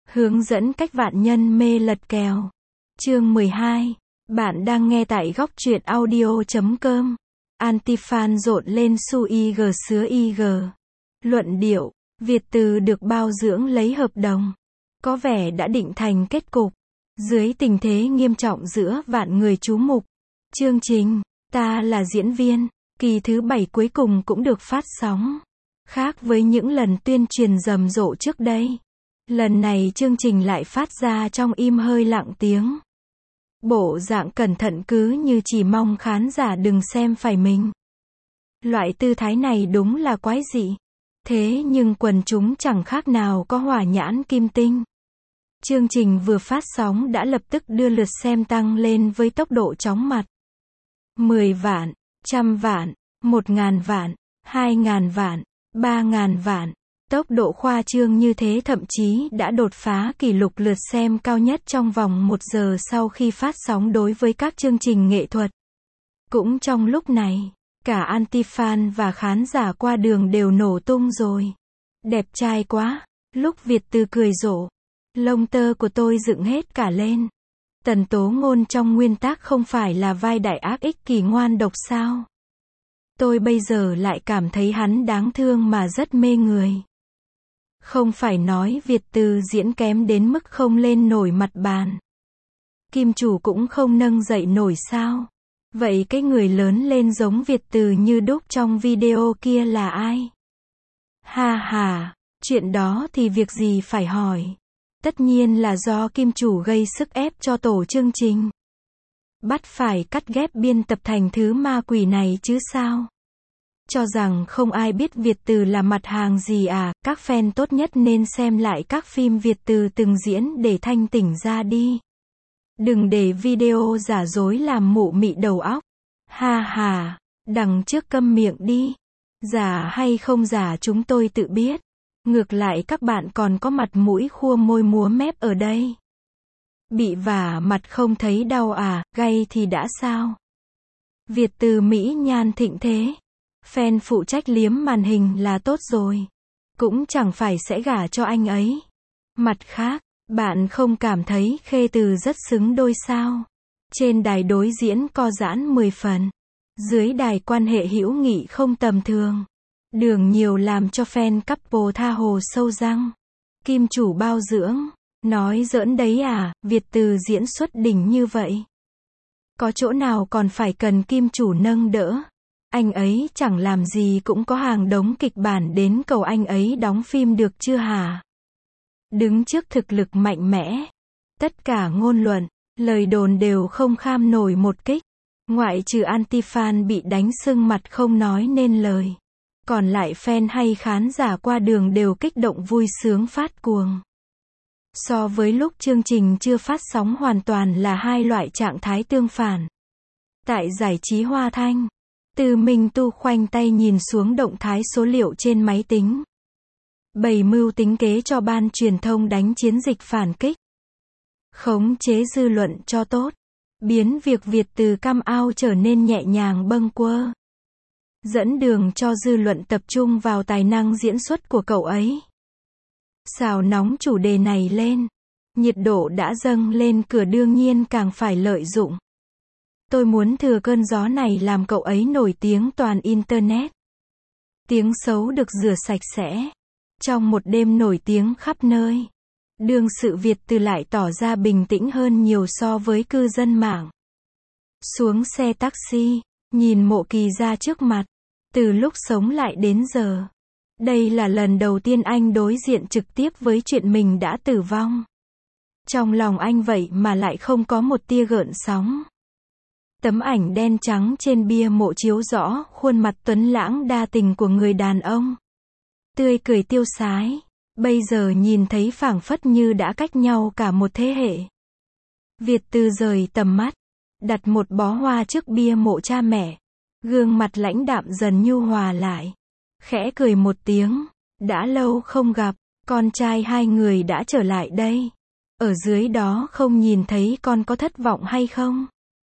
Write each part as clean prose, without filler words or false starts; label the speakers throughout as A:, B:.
A: Hướng dẫn cách vạn nhân mê lật kèo. Chương 12. Bạn đang nghe tại góc truyện audio.com. Anti-fan rộn lên su IG sứa IG. Luận điệu. Việt Từ được bao dưỡng lấy hợp đồng. Có vẻ đã định thành kết cục. Dưới tình thế nghiêm trọng giữa vạn người chú mục. Chương trình Ta là diễn viên. Kỳ thứ 7 cuối cùng cũng được phát sóng. Khác với những lần tuyên truyền rầm rộ trước đây. Lần này chương trình lại phát ra trong im hơi lặng tiếng. Bộ dạng cẩn thận cứ như chỉ mong khán giả đừng xem phải mình. Loại tư thái này đúng là quái dị. Thế nhưng quần chúng chẳng khác nào có hỏa nhãn kim tinh. Chương trình vừa phát sóng đã lập tức đưa lượt xem tăng lên với tốc độ chóng mặt. 10 vạn, 100 vạn, 1.000 vạn, 2.000 vạn, 3.000 vạn. Tốc độ khoa trương như thế thậm chí đã đột phá kỷ lục lượt xem cao nhất trong vòng 1 giờ sau khi phát sóng đối với các chương trình nghệ thuật. Cũng trong lúc này, cả anti-fan và khán giả qua đường đều nổ tung rồi. Đẹp trai quá. Lúc Việt Từ cười rộ, lông tơ của tôi dựng hết cả lên. Tần Tố Ngôn trong nguyên tác không phải là vai đại ác ích kỷ ngoan độc sao? Tôi bây giờ lại cảm thấy hắn đáng thương mà rất mê người. Không phải nói Việt Từ diễn kém đến mức không lên nổi mặt bàn. Kim chủ cũng không nâng dậy nổi sao? Vậy cái người lớn lên giống Việt Từ như đúc trong video kia là ai? Ha ha, chuyện đó thì việc gì phải hỏi. Tất nhiên là do Kim chủ gây sức ép cho tổ chương trình. Bắt phải cắt ghép biên tập thành thứ ma quỷ này chứ sao? Cho rằng không ai biết Việt Từ là mặt hàng gì à, các fan tốt nhất nên xem lại các phim Việt Từ từng diễn để thanh tỉnh ra đi. Đừng để video giả dối làm mụ mị đầu óc. Ha ha, đằng trước câm miệng đi. Giả hay không giả chúng tôi tự biết. Ngược lại các bạn còn có mặt mũi khua môi múa mép ở đây. Bị vả mặt không thấy đau à, gay thì đã sao? Việt Từ mỹ nhan thịnh thế. Fan phụ trách liếm màn hình là tốt rồi. Cũng chẳng phải sẽ gả cho anh ấy. Mặt khác, bạn không cảm thấy Khê Từ rất xứng đôi sao? Trên đài đối diễn co giãn 10 phần. Dưới đài quan hệ hữu nghị không tầm thường. Đường nhiều làm cho fan couple tha hồ sâu răng. Kim chủ bao dưỡng. Nói giỡn đấy à, Việt Từ diễn xuất đỉnh như vậy. Có chỗ nào còn phải cần Kim chủ nâng đỡ. Anh ấy chẳng làm gì cũng có hàng đống kịch bản đến cầu anh ấy đóng phim được chưa hả? Đứng trước thực lực mạnh mẽ. Tất cả ngôn luận, lời đồn đều không kham nổi một kích. Ngoại trừ anti-fan bị đánh sưng mặt không nói nên lời. Còn lại fan hay khán giả qua đường đều kích động vui sướng phát cuồng. So với lúc chương trình chưa phát sóng hoàn toàn là hai loại trạng thái tương phản. Tại giải trí Hoa Thanh, Từ Minh Tu khoanh tay nhìn xuống động thái số liệu trên máy tính. Bày mưu tính kế cho ban truyền thông đánh chiến dịch phản kích. Khống chế dư luận cho tốt. Biến việc Việt Từ cam ao trở nên nhẹ nhàng bâng quơ. Dẫn đường cho dư luận tập trung vào tài năng diễn xuất của cậu ấy. Xào nóng chủ đề này lên. Nhiệt độ đã dâng lên cửa đương nhiên càng phải lợi dụng. Tôi muốn thừa cơn gió này làm cậu ấy nổi tiếng toàn Internet. Tiếng xấu được rửa sạch sẽ. Trong một đêm nổi tiếng khắp nơi. Đương sự Việt Từ lại tỏ ra bình tĩnh hơn nhiều so với cư dân mạng. Xuống xe taxi, nhìn Mộ Kỳ ra trước mặt. Từ lúc sống lại đến giờ. Đây là lần đầu tiên anh đối diện trực tiếp với chuyện mình đã tử vong. Trong lòng anh vậy mà lại không có một tia gợn sóng. Tấm ảnh đen trắng trên bia mộ chiếu rõ khuôn mặt tuấn lãng đa tình của người đàn ông. Tươi cười tiêu sái. Bây giờ nhìn thấy phảng phất như đã cách nhau cả một thế hệ. Việt Từ rời tầm mắt. Đặt một bó hoa trước bia mộ cha mẹ. Gương mặt lãnh đạm dần nhu hòa lại. Khẽ cười một tiếng. Đã lâu không gặp. Con trai hai người đã trở lại đây. Ở dưới đó không nhìn thấy con có thất vọng hay không?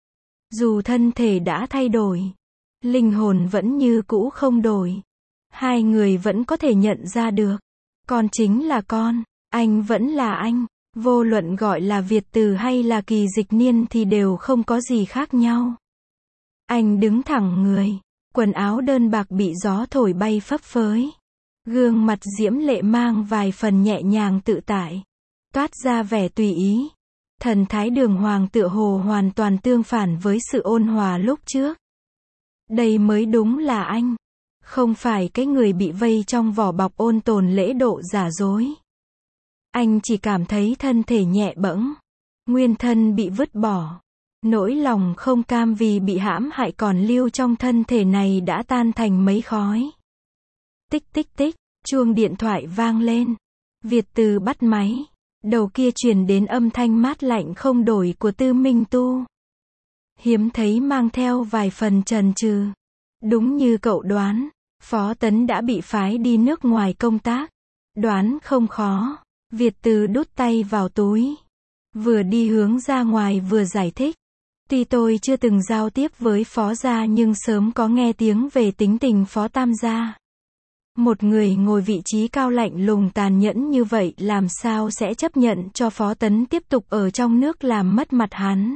A: Dù thân thể đã thay đổi. Linh hồn vẫn như cũ không đổi. Hai người vẫn có thể nhận ra được. Con chính là con. Anh vẫn là anh. Vô luận gọi là Việt Từ hay là Kỳ Dịch Niên thì đều không có gì khác nhau. Anh đứng thẳng người. Quần áo đơn bạc bị gió thổi bay phấp phới. Gương mặt diễm lệ mang vài phần nhẹ nhàng tự tại. Toát ra vẻ tùy ý. Thần thái đường hoàng tựa hồ hoàn toàn tương phản với sự ôn hòa lúc trước. Đây mới đúng là anh. Không phải cái người bị vây trong vỏ bọc ôn tồn lễ độ giả dối. Anh chỉ cảm thấy thân thể nhẹ bẫng. Nguyên thân bị vứt bỏ. Nỗi lòng không cam vì bị hãm hại còn lưu trong thân thể này đã tan thành mấy khói. Tích tích tích, chuông điện thoại vang lên. Việt Từ bắt máy. Đầu kia truyền đến âm thanh mát lạnh không đổi của Tư Minh Tu. Hiếm thấy mang theo vài phần chần chừ. Đúng như cậu đoán, Phó Tấn đã bị phái đi nước ngoài công tác. Đoán không khó. Việt Từ đút tay vào túi. Vừa đi hướng ra ngoài vừa giải thích. Tuy tôi chưa từng giao tiếp với Phó gia nhưng sớm có nghe tiếng về tính tình Phó Tam gia. Một người ngồi vị trí cao lạnh lùng tàn nhẫn như vậy làm sao sẽ chấp nhận cho Phó Tấn tiếp tục ở trong nước làm mất mặt hắn.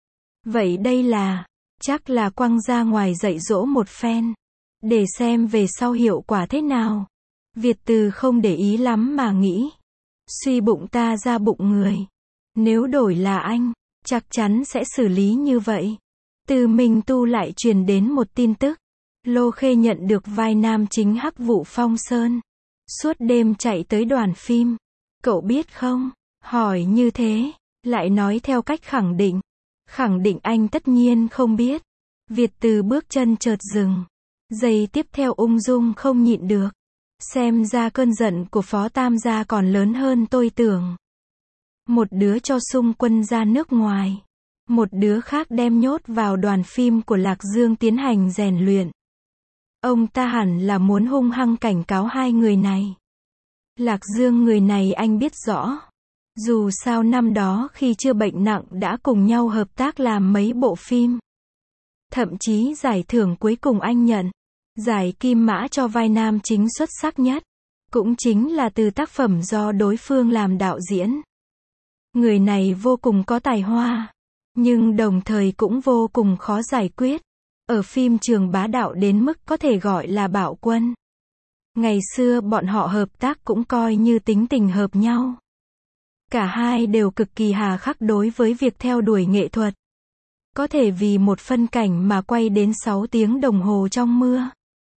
A: Vậy đây là, chắc là quăng ra ngoài dạy dỗ một phen. Để xem về sau hiệu quả thế nào. Việt Từ không để ý lắm mà nghĩ. Suy bụng ta ra bụng người. Nếu đổi là anh, chắc chắn sẽ xử lý như vậy. Từ Minh Tu lại truyền đến một tin tức. Lô Khê nhận được vai nam chính Hắc Vụ Phong Sơn. Suốt đêm chạy tới đoàn phim. Cậu biết không? Hỏi như thế, lại nói theo cách khẳng định. Khẳng định anh tất nhiên không biết. Việt Từ bước chân chợt dừng. Giây tiếp theo ung dung không nhịn được. Xem ra cơn giận của Phó Tam gia còn lớn hơn tôi tưởng. Một đứa cho xung quân ra nước ngoài. Một đứa khác đem nhốt vào đoàn phim của Lạc Dương tiến hành rèn luyện. Ông ta hẳn là muốn hung hăng cảnh cáo hai người này. Lạc Dương người này anh biết rõ. Dù sao năm đó khi chưa bệnh nặng đã cùng nhau hợp tác làm mấy bộ phim. Thậm chí giải thưởng cuối cùng anh nhận. Giải Kim Mã cho vai nam chính xuất sắc nhất. Cũng chính là từ tác phẩm do đối phương làm đạo diễn. Người này vô cùng có tài hoa. Nhưng đồng thời cũng vô cùng khó giải quyết. Ở phim trường bá đạo đến mức có thể gọi là bạo quân. Ngày xưa bọn họ hợp tác cũng coi như tính tình hợp nhau. Cả hai đều cực kỳ hà khắc đối với việc theo đuổi nghệ thuật. Có thể vì một phân cảnh mà quay đến 6 tiếng đồng hồ trong mưa.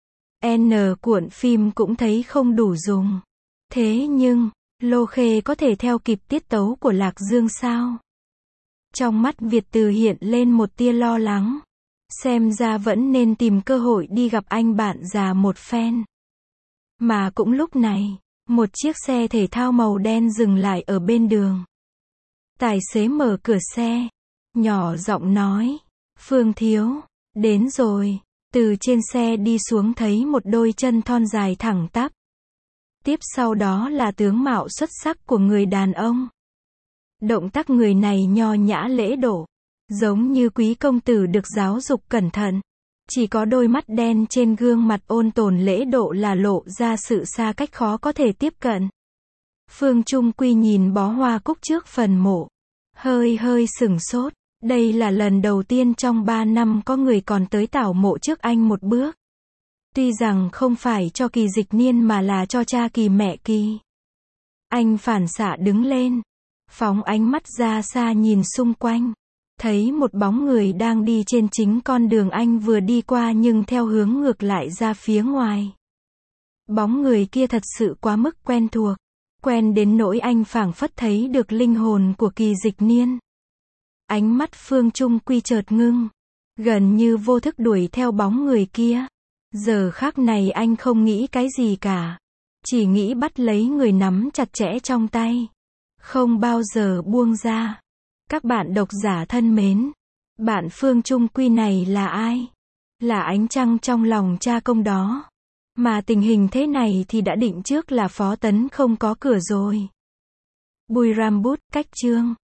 A: N cuộn phim cũng thấy không đủ dùng. Thế nhưng, Lô Khê có thể theo kịp tiết tấu của Lạc Dương sao? Trong mắt Việt Từ hiện lên một tia lo lắng. Xem ra vẫn nên tìm cơ hội đi gặp anh bạn già một phen. Mà cũng lúc này, một chiếc xe thể thao màu đen dừng lại ở bên đường. Tài xế mở cửa xe, nhỏ giọng nói, Phương thiếu, đến rồi. Từ trên xe đi xuống thấy một đôi chân thon dài thẳng tắp. Tiếp sau đó là tướng mạo xuất sắc của người đàn ông. Động tác người này nho nhã lễ độ, giống như quý công tử được giáo dục cẩn thận. Chỉ có đôi mắt đen trên gương mặt ôn tồn lễ độ là lộ ra sự xa cách khó có thể tiếp cận. Phương Trung Quy nhìn bó hoa cúc trước phần mộ. Hơi sửng sốt. Đây là lần đầu tiên trong 3 năm có người còn tới tảo mộ trước anh một bước. Tuy rằng không phải cho Kỳ Dịch Niên mà là cho cha Kỳ mẹ Kỳ. Anh phản xạ đứng lên. Phóng ánh mắt ra xa nhìn xung quanh. Thấy một bóng người đang đi trên chính con đường anh vừa đi qua nhưng theo hướng ngược lại ra phía ngoài. Bóng người kia thật sự quá mức quen thuộc. Quen đến nỗi anh phảng phất thấy được linh hồn của Kỳ Dịch Niên. Ánh mắt Phương Trung Quy chợt ngưng. Gần như vô thức đuổi theo bóng người kia. Giờ khắc này anh không nghĩ cái gì cả. Chỉ nghĩ bắt lấy người nắm chặt chẽ trong tay. Không bao giờ buông ra. Các bạn độc giả thân mến. Bạn Phương Trung Quy này là ai? Là ánh trăng trong lòng cha công đó. Mà tình hình thế này thì đã định trước là Phó Tấn không có cửa rồi. Bùi Ram Bút, cách chương.